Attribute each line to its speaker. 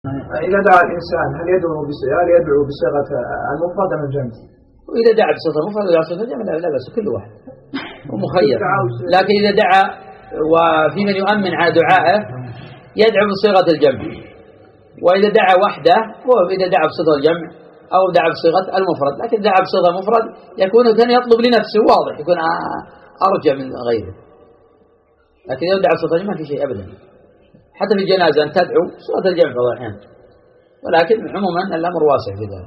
Speaker 1: إذا دعا الإنسان هل يدعو بصيغة المفرد أم الجمع؟
Speaker 2: وإذا دعا بصيغة المفرد ودعا بصيغة الجمع لا بأس، كل واحد ومخير. لكن إذا دعا وفي من يؤمن على دعائه يدعو بصيغة الجمع، وإذا دعا وحده وإذا دعا بصيغة الجمع أو دعا بصيغة المفرد. لكن دعا بصيغة المفرد يكون كان يطلب لنفسه، واضح يكون أرجى من غيره. لكن إذا دعا بصيغة الجمع ما في شيء أبدا، حتى في الجنازة أن تدعو صيغة الجمع بعض الأحيان، ولكن عموما الأمر واسع في ذلك.